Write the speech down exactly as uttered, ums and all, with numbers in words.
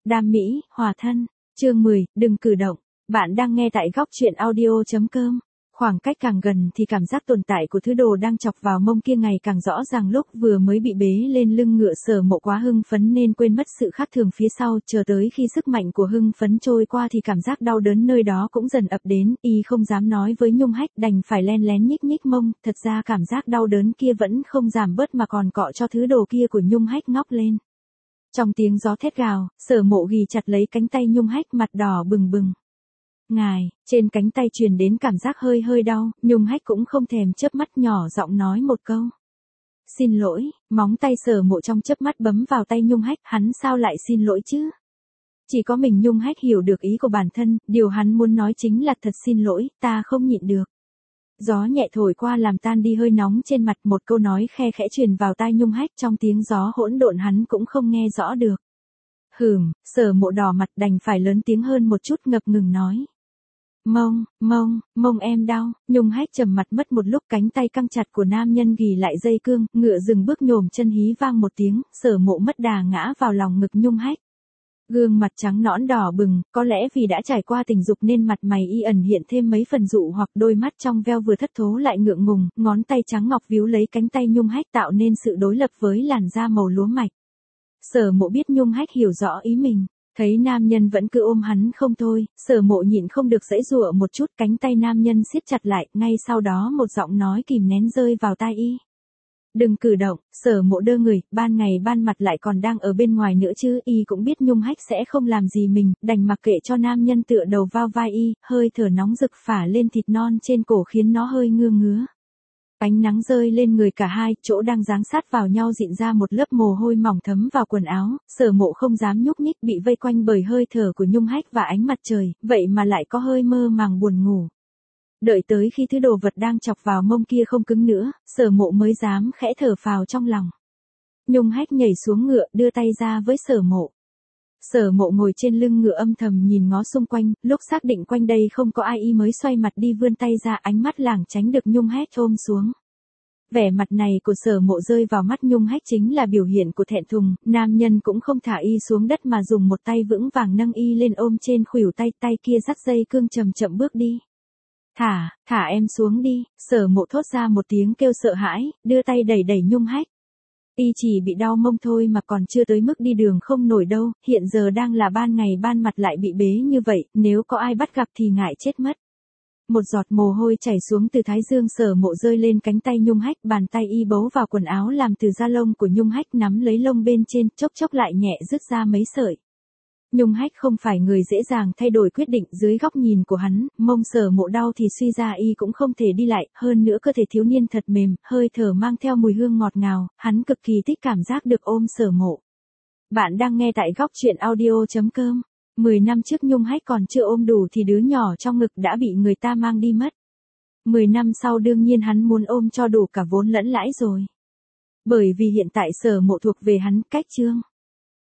Đam mỹ, hòa thân. Chương mười, đừng cử động. Bạn đang nghe tại góc truyện audio.com. Khoảng cách càng gần thì cảm giác tồn tại của thứ đồ đang chọc vào mông kia ngày càng rõ ràng. Lúc vừa mới bị bế lên lưng ngựa, Sở Mộ quá hưng phấn nên quên mất sự khác thường phía sau, chờ tới khi sức mạnh của hưng phấn trôi qua thì cảm giác đau đớn nơi đó cũng dần ập đến. Y không dám nói với Nhung Hách, đành phải len lén nhích nhích mông, thật ra cảm giác đau đớn kia vẫn không giảm bớt mà còn cọ cho thứ đồ kia của Nhung Hách ngóc lên. Trong tiếng gió thét gào, Sở Mộ ghì chặt lấy cánh tay Nhung Hách, mặt đỏ bừng bừng. Ngài, trên cánh tay truyền đến cảm giác hơi hơi đau, Nhung Hách cũng không thèm chớp mắt, nhỏ giọng nói một câu. Xin lỗi. Móng tay Sở Mộ trong chớp mắt bấm vào tay Nhung Hách, hắn sao lại xin lỗi chứ? Chỉ có mình Nhung Hách hiểu được ý của bản thân, điều hắn muốn nói chính là thật xin lỗi, ta không nhịn được. Gió nhẹ thổi qua làm tan đi hơi nóng trên mặt, một câu nói khe khẽ truyền vào tai Nhung Hách, trong tiếng gió hỗn độn hắn cũng không nghe rõ được. Hừm, Sở Mộ đỏ mặt đành phải lớn tiếng hơn một chút, ngập ngừng nói. Mông, mông, mông em đau. Nhung Hách trầm mặt mất một lúc, cánh tay căng chặt của nam nhân ghì lại dây cương, ngựa dừng bước nhổm chân hí vang một tiếng, Sở Mộ mất đà ngã vào lòng ngực Nhung Hách. Gương mặt trắng nõn đỏ bừng, có lẽ vì đã trải qua tình dục nên mặt mày y ẩn hiện thêm mấy phần dụ hoặc, đôi mắt trong veo vừa thất thố lại ngượng ngùng, ngón tay trắng ngọc víu lấy cánh tay Nhung Hách tạo nên sự đối lập với làn da màu lúa mạch. Sở Mộ biết Nhung Hách hiểu rõ ý mình. Thấy nam nhân vẫn cứ ôm hắn không thôi, Sở Mộ nhịn không được giãy giụa một chút, cánh tay nam nhân siết chặt lại, ngay sau đó một giọng nói kìm nén rơi vào tai y. Đừng cử động. Sở Mộ đơ người, ban ngày ban mặt lại còn đang ở bên ngoài nữa chứ, y cũng biết Nhung Hách sẽ không làm gì mình, đành mặc kệ cho nam nhân tựa đầu vào vai y, hơi thở nóng rực phả lên thịt non trên cổ khiến nó hơi ngứa ngứa. Ánh nắng rơi lên người cả hai, chỗ đang giáng sát vào nhau dịn ra một lớp mồ hôi mỏng thấm vào quần áo, Sở Mộ không dám nhúc nhích, bị vây quanh bởi hơi thở của Nhung Hách và ánh mặt trời, vậy mà lại có hơi mơ màng buồn ngủ. Đợi tới khi thứ đồ vật đang chọc vào mông kia không cứng nữa, Sở Mộ mới dám khẽ thở phào trong lòng. Nhung Hách nhảy xuống ngựa, đưa tay ra với Sở Mộ. Sở Mộ ngồi trên lưng ngựa âm thầm nhìn ngó xung quanh, lúc xác định quanh đây không có ai y mới xoay mặt đi vươn tay ra, ánh mắt lảng tránh được Nhung Hách ôm xuống. Vẻ mặt này của Sở Mộ rơi vào mắt Nhung Hách chính là biểu hiện của thẹn thùng, nam nhân cũng không thả y xuống đất mà dùng một tay vững vàng nâng y lên ôm trên khuỷu tay, tay kia dắt dây cương chậm chậm bước đi. Thả, thả em xuống đi. Sở Mộ thốt ra một tiếng kêu sợ hãi, đưa tay đẩy đẩy Nhung Hách. Y chỉ bị đau mông thôi mà còn chưa tới mức đi đường không nổi đâu, hiện giờ đang là ban ngày ban mặt lại bị bế như vậy, nếu có ai bắt gặp thì ngại chết mất. Một giọt mồ hôi chảy xuống từ thái dương Sở Mộ rơi lên cánh tay Nhung Hách, bàn tay y bấu vào quần áo làm từ da lông của Nhung Hách, nắm lấy lông bên trên, chốc chốc lại nhẹ rứt ra mấy sợi. Nhung Hách không phải người dễ dàng thay đổi quyết định, dưới góc nhìn của hắn, mông Sở Mộ đau thì suy ra y cũng không thể đi lại, hơn nữa cơ thể thiếu niên thật mềm, hơi thở mang theo mùi hương ngọt ngào, hắn cực kỳ thích cảm giác được ôm Sở Mộ. Bạn đang nghe tại góc truyện audio.com. Mười năm trước Nhung Hách còn chưa ôm đủ thì đứa nhỏ trong ngực đã bị người ta mang đi mất. Mười năm sau đương nhiên hắn muốn ôm cho đủ cả vốn lẫn lãi rồi. Bởi vì hiện tại Sở Mộ thuộc về hắn, cách chương.